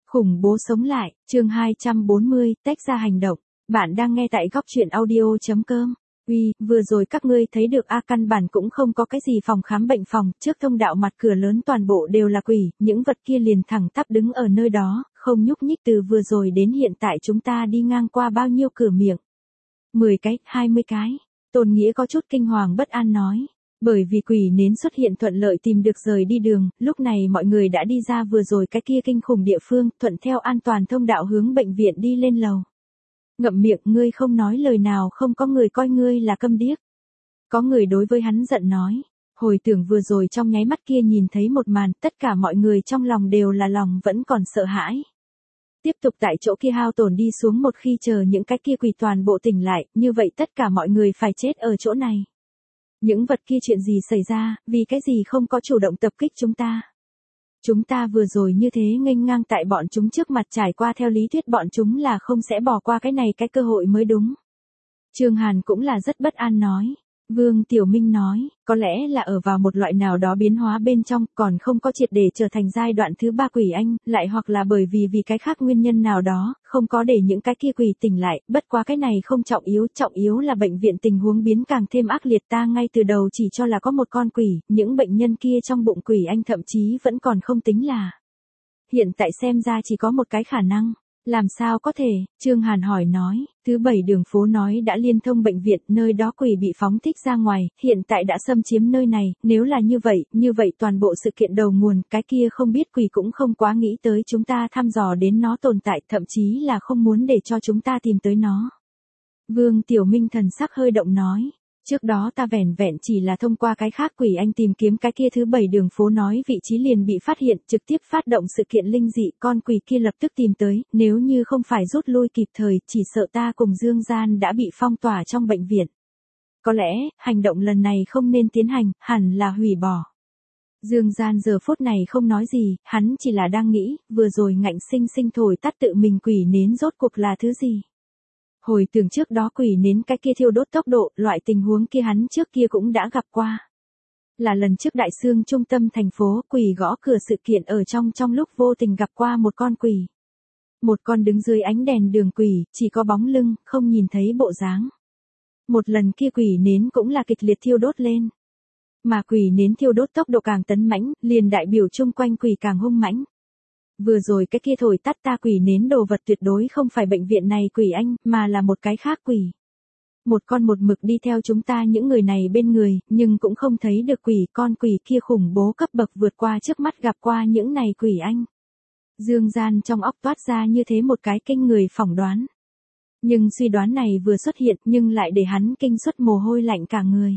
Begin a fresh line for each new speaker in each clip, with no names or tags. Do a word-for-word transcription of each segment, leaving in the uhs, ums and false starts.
Khủng bố sống lại, chương hai trăm bốn mươi, tách ra hành động. Bạn đang nghe tại góc truyện audio.com. Uy, vừa rồi các ngươi thấy được a căn bản cũng không có cái gì phòng khám bệnh phòng, trước thông đạo mặt cửa lớn toàn bộ đều là quỷ, những vật kia liền thẳng tắp đứng ở nơi đó, không nhúc nhích từ vừa rồi đến hiện tại chúng ta đi ngang qua bao nhiêu cửa miệng. mười cái, hai mươi cái. Tôn Nghĩa có chút kinh hoàng bất an nói. Bởi vì quỷ nến xuất hiện thuận lợi tìm được rời đi đường, lúc này mọi người đã đi ra vừa rồi cái kia kinh khủng địa phương, thuận theo an toàn thông đạo hướng bệnh viện đi lên lầu. Ngậm miệng, ngươi không nói lời nào, không có người coi ngươi là câm điếc. Có người đối với hắn giận nói. Hồi tưởng vừa rồi trong nháy mắt kia nhìn thấy một màn, tất cả mọi người trong lòng đều là lòng vẫn còn sợ hãi. Tiếp tục tại chỗ kia hao tổn đi xuống, một khi chờ những cái kia quỷ toàn bộ tỉnh lại, như vậy tất cả mọi người phải chết ở chỗ này. Những vật kia chuyện gì xảy ra, vì cái gì không có chủ động tập kích chúng ta. Chúng ta vừa rồi như thế nghênh ngang tại bọn chúng trước mặt, trải qua theo lý thuyết bọn chúng là không sẽ bỏ qua cái này cái cơ hội mới đúng. Trương Hàn cũng là rất bất an nói. Vương Tiểu Minh nói, có lẽ là ở vào một loại nào đó biến hóa bên trong, còn không có triệt để trở thành giai đoạn thứ ba quỷ anh, lại hoặc là bởi vì vì cái khác nguyên nhân nào đó, không có để những cái kia quỷ tỉnh lại, bất quá cái này không trọng yếu, trọng yếu là bệnh viện tình huống biến càng thêm ác liệt, ta ngay từ đầu chỉ cho là có một con quỷ, những bệnh nhân kia trong bụng quỷ anh thậm chí vẫn còn không tính là. Hiện tại xem ra chỉ có một cái khả năng. Làm sao có thể, Trương Hàn hỏi nói, thứ bảy đường phố nói đã liên thông bệnh viện, nơi đó quỷ bị phóng thích ra ngoài, hiện tại đã xâm chiếm nơi này, nếu là như vậy, như vậy toàn bộ sự kiện đầu nguồn, cái kia không biết quỷ cũng không quá nghĩ tới chúng ta thăm dò đến nó tồn tại, thậm chí là không muốn để cho chúng ta tìm tới nó. Vương Tiểu Minh thần sắc hơi động nói. Trước đó ta vẻn vẹn chỉ là thông qua cái khác quỷ anh tìm kiếm cái kia thứ bảy đường phố nói vị trí liền bị phát hiện, trực tiếp phát động sự kiện linh dị, con quỷ kia lập tức tìm tới, nếu như không phải rút lui kịp thời, chỉ sợ ta cùng Dương Gian đã bị phong tỏa trong bệnh viện. Có lẽ, hành động lần này không nên tiến hành, hẳn là hủy bỏ. Dương Gian giờ phút này không nói gì, hắn chỉ là đang nghĩ, vừa rồi ngạnh sinh sinh thổi tắt tự mình quỷ nến rốt cuộc là thứ gì. Hồi tưởng trước đó quỷ nến cái kia thiêu đốt tốc độ, loại tình huống kia hắn trước kia cũng đã gặp qua. Là lần trước đại sương trung tâm thành phố, quỷ gõ cửa sự kiện ở trong trong lúc vô tình gặp qua một con quỷ. Một con đứng dưới ánh đèn đường quỷ, chỉ có bóng lưng, không nhìn thấy bộ dáng. Một lần kia quỷ nến cũng là kịch liệt thiêu đốt lên. Mà quỷ nến thiêu đốt tốc độ càng tấn mãnh, liền đại biểu chung quanh quỷ càng hung mãnh. Vừa rồi cái kia thổi tắt ta quỷ nến đồ vật tuyệt đối không phải bệnh viện này quỷ anh, mà là một cái khác quỷ. Một con một mực đi theo chúng ta những người này bên người, nhưng cũng không thấy được quỷ, con quỷ kia khủng bố cấp bậc vượt qua trước mắt gặp qua những này quỷ anh. Dương Gian trong óc toát ra như thế một cái kinh người phỏng đoán. Nhưng suy đoán này vừa xuất hiện nhưng lại để hắn kinh suất mồ hôi lạnh cả người.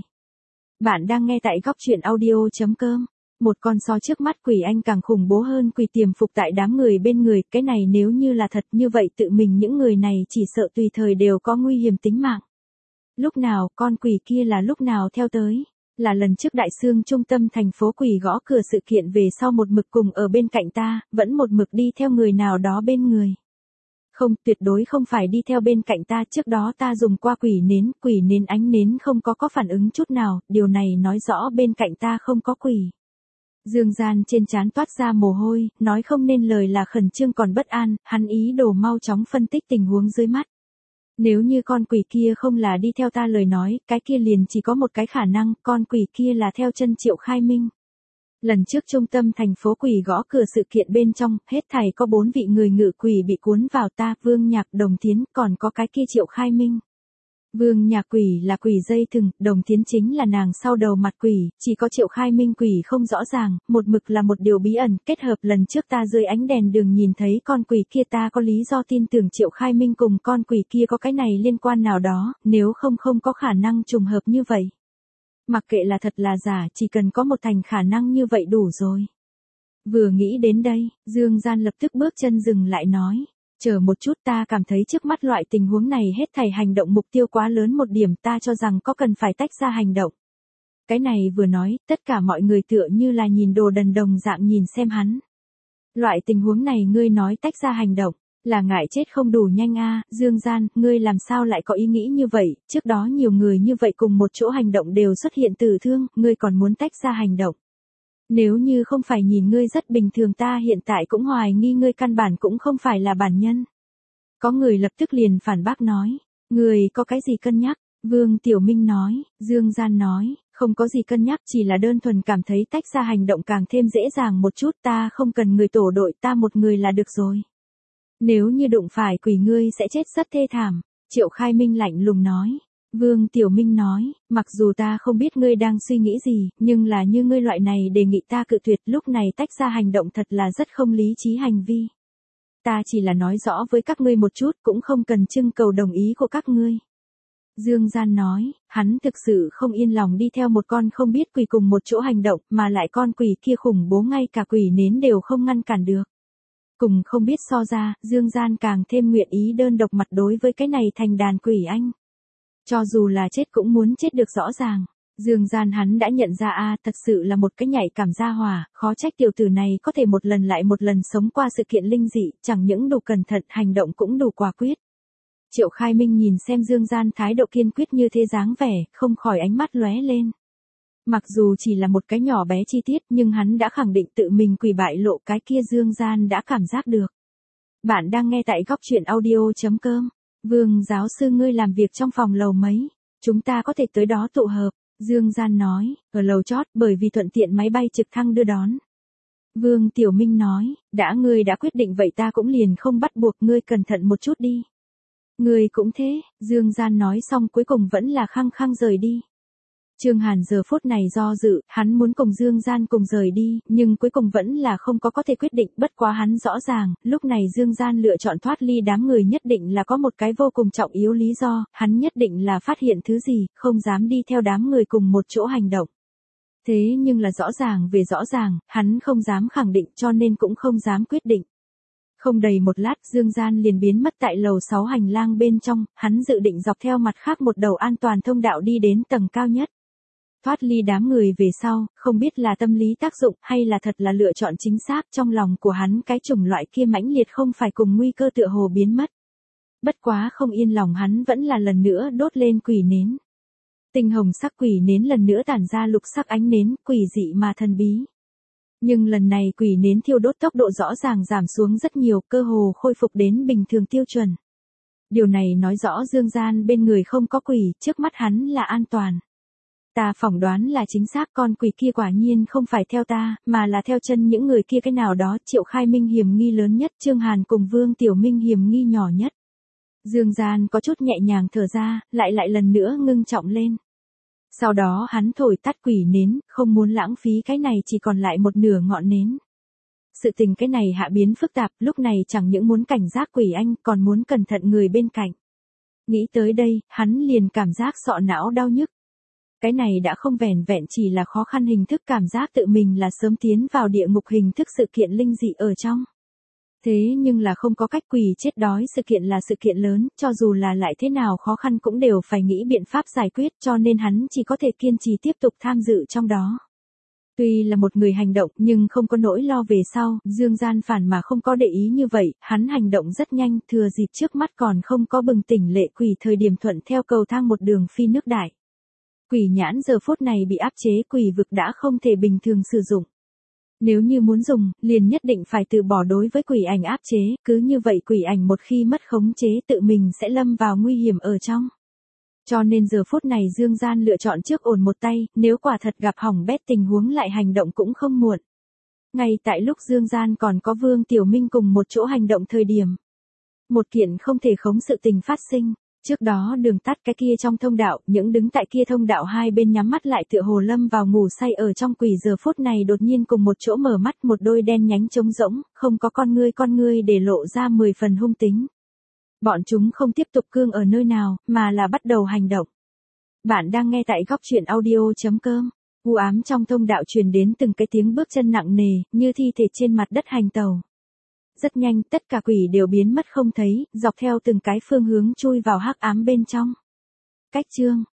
Bạn đang nghe tại góc truyện audio.com. Một con so trước mắt quỷ anh càng khủng bố hơn quỷ tiềm phục tại đám người bên người, cái này nếu như là thật như vậy tự mình những người này chỉ sợ tùy thời đều có nguy hiểm tính mạng. Lúc nào, con quỷ kia là lúc nào theo tới, là lần trước đại sương trung tâm thành phố quỷ gõ cửa sự kiện về sau một mực cùng ở bên cạnh ta, vẫn một mực đi theo người nào đó bên người. Không, tuyệt đối không phải đi theo bên cạnh ta, trước đó ta dùng qua quỷ nến, quỷ nến ánh nến không có có phản ứng chút nào, điều này nói rõ bên cạnh ta không có quỷ. Dương Gian trên trán toát ra mồ hôi, nói không nên lời là khẩn trương còn bất an, hắn ý đồ mau chóng phân tích tình huống dưới mắt. Nếu như con quỷ kia không là đi theo ta lời nói, cái kia liền chỉ có một cái khả năng, con quỷ kia là theo chân Triệu Khai Minh. Lần trước trung tâm thành phố quỷ gõ cửa sự kiện bên trong, hết thảy có bốn vị người ngự quỷ bị cuốn vào, ta, Vương Nhạc, Đồng Thiến, còn có cái kia Triệu Khai Minh. Vương Nhạc quỷ là quỷ dây thừng, Đồng Thiến chính là nàng sau đầu mặt quỷ, chỉ có Triệu Khai Minh quỷ không rõ ràng, một mực là một điều bí ẩn, kết hợp lần trước ta dưới ánh đèn đường nhìn thấy con quỷ kia, ta có lý do tin tưởng Triệu Khai Minh cùng con quỷ kia có cái này liên quan nào đó, nếu không không có khả năng trùng hợp như vậy. Mặc kệ là thật là giả, chỉ cần có một thành khả năng như vậy đủ rồi. Vừa nghĩ đến đây, Dương Gian lập tức bước chân dừng lại nói. Chờ một chút, ta cảm thấy trước mắt loại tình huống này hết thảy hành động mục tiêu quá lớn một điểm, ta cho rằng có cần phải tách ra hành động. Cái này vừa nói, tất cả mọi người tựa như là nhìn đồ đần đồng dạng nhìn xem hắn. Loại tình huống này ngươi nói tách ra hành động, là ngại chết không đủ nhanh a, à, Dương Gian, ngươi làm sao lại có ý nghĩ như vậy, trước đó nhiều người như vậy cùng một chỗ hành động đều xuất hiện tử thương, ngươi còn muốn tách ra hành động. Nếu như không phải nhìn ngươi rất bình thường ta hiện tại cũng hoài nghi ngươi căn bản cũng không phải là bản nhân. Có người lập tức liền phản bác nói, người có cái gì cân nhắc? Vương Tiểu Minh nói, Dương Gian nói, không có gì cân nhắc chỉ là đơn thuần cảm thấy tách ra hành động càng thêm dễ dàng một chút ta không cần người tổ đội ta một người là được rồi. Nếu như đụng phải quỷ ngươi sẽ chết rất thê thảm, Triệu Khai Minh lạnh lùng nói. Vương Tiểu Minh nói, mặc dù ta không biết ngươi đang suy nghĩ gì, nhưng là như ngươi loại này đề nghị ta cự tuyệt lúc này tách ra hành động thật là rất không lý trí hành vi. Ta chỉ là nói rõ với các ngươi một chút cũng không cần trưng cầu đồng ý của các ngươi. Dương Gian nói, hắn thực sự không yên lòng đi theo một con không biết quỷ cùng một chỗ hành động mà lại con quỷ kia khủng bố ngay cả quỷ nến đều không ngăn cản được. Cùng không biết so ra, Dương Gian càng thêm nguyện ý đơn độc mặt đối với cái này thành đàn quỷ anh. Cho dù là chết cũng muốn chết được rõ ràng. Dương Gian hắn đã nhận ra a thật sự là một cái nhạy cảm gia hỏa, khó trách tiểu tử này có thể một lần lại một lần sống qua sự kiện linh dị, chẳng những đủ cẩn thận hành động cũng đủ quả quyết. Triệu Khai Minh nhìn xem Dương Gian thái độ kiên quyết như thế dáng vẻ, không khỏi ánh mắt lóe lên. Mặc dù chỉ là một cái nhỏ bé chi tiết nhưng hắn đã khẳng định tự mình quỷ bại lộ cái kia Dương Gian đã cảm giác được. Bạn đang nghe tại góc truyện audio chấm com. Vương giáo sư ngươi làm việc trong phòng lầu mấy, chúng ta có thể tới đó tụ hợp, Dương Gian nói, ở lầu chót bởi vì thuận tiện máy bay trực thăng đưa đón. Vương Tiểu Minh nói, đã ngươi đã quyết định vậy ta cũng liền không bắt buộc ngươi cẩn thận một chút đi. Ngươi cũng thế, Dương Gian nói xong cuối cùng vẫn là khăng khăng rời đi. Trương Hàn giờ phút này do dự, hắn muốn cùng Dương Gian cùng rời đi, nhưng cuối cùng vẫn là không có có thể quyết định, bất quá hắn rõ ràng, lúc này Dương Gian lựa chọn thoát ly đám người nhất định là có một cái vô cùng trọng yếu lý do, hắn nhất định là phát hiện thứ gì, không dám đi theo đám người cùng một chỗ hành động. Thế nhưng là rõ ràng về rõ ràng, hắn không dám khẳng định cho nên cũng không dám quyết định. Không đầy một lát Dương Gian liền biến mất tại lầu sáu hành lang bên trong, hắn dự định dọc theo mặt khác một đầu an toàn thông đạo đi đến tầng cao nhất. Thoát ly đám người về sau, không biết là tâm lý tác dụng hay là thật là lựa chọn chính xác trong lòng của hắn cái chủng loại kia mãnh liệt không phải cùng nguy cơ tựa hồ biến mất. Bất quá không yên lòng hắn vẫn là lần nữa đốt lên quỷ nến. Tinh hồng sắc quỷ nến lần nữa tản ra lục sắc ánh nến, quỷ dị mà thần bí. Nhưng lần này quỷ nến thiêu đốt tốc độ rõ ràng giảm xuống rất nhiều, cơ hồ khôi phục đến bình thường tiêu chuẩn. Điều này nói rõ Dương Gian bên người không có quỷ, trước mắt hắn là an toàn. Ta phỏng đoán là chính xác con quỷ kia quả nhiên không phải theo ta, mà là theo chân những người kia cái nào đó. Triệu Khai Minh hiểm nghi lớn nhất, Trương Hàn cùng Vương Tiểu Minh hiểm nghi nhỏ nhất. Dương Gian có chút nhẹ nhàng thở ra, lại lại lần nữa ngưng trọng lên. Sau đó hắn thổi tắt quỷ nến, không muốn lãng phí cái này chỉ còn lại một nửa ngọn nến. Sự tình cái này hạ biến phức tạp, lúc này chẳng những muốn cảnh giác quỷ anh, còn muốn cẩn thận người bên cạnh. Nghĩ tới đây, hắn liền cảm giác sọ não đau nhức. Cái này đã không vẻn vẹn chỉ là khó khăn hình thức cảm giác tự mình là sớm tiến vào địa ngục hình thức sự kiện linh dị ở trong. Thế nhưng là không có cách quỷ chết đói sự kiện là sự kiện lớn, cho dù là lại thế nào khó khăn cũng đều phải nghĩ biện pháp giải quyết cho nên hắn chỉ có thể kiên trì tiếp tục tham dự trong đó. Tuy là một người hành động nhưng không có nỗi lo về sau, Dương Gian phản mà không có để ý như vậy, hắn hành động rất nhanh, thừa dịp trước mắt còn không có bừng tỉnh lệ quỷ thời điểm thuận theo cầu thang một đường phi nước đại. Quỷ nhãn giờ phút này bị áp chế quỷ vực đã không thể bình thường sử dụng. Nếu như muốn dùng, liền nhất định phải từ bỏ đối với quỷ ảnh áp chế, cứ như vậy quỷ ảnh một khi mất khống chế tự mình sẽ lâm vào nguy hiểm ở trong. Cho nên giờ phút này Dương Gian lựa chọn trước ổn một tay, nếu quả thật gặp hỏng bét tình huống lại hành động cũng không muộn. Ngay tại lúc Dương Gian còn có Vương Tiểu Minh cùng một chỗ hành động thời điểm. Một kiện không thể khống sự tình phát sinh. Trước đó đường tắt cái kia trong thông đạo, những đứng tại kia thông đạo hai bên nhắm mắt lại tựa hồ lâm vào ngủ say ở trong quỷ giờ phút này đột nhiên cùng một chỗ mở mắt một đôi đen nhánh trống rỗng, không có con ngươi con ngươi để lộ ra mười phần hung tính. Bọn chúng không tiếp tục cương ở nơi nào, mà là bắt đầu hành động. Bạn đang nghe tại góc truyện audio chấm com. U ám trong thông đạo truyền đến từng cái tiếng bước chân nặng nề, như thi thể trên mặt đất hành tàu. Rất nhanh tất cả quỷ đều biến mất không thấy, dọc theo từng cái phương hướng chui vào hắc ám bên trong. Cách chương,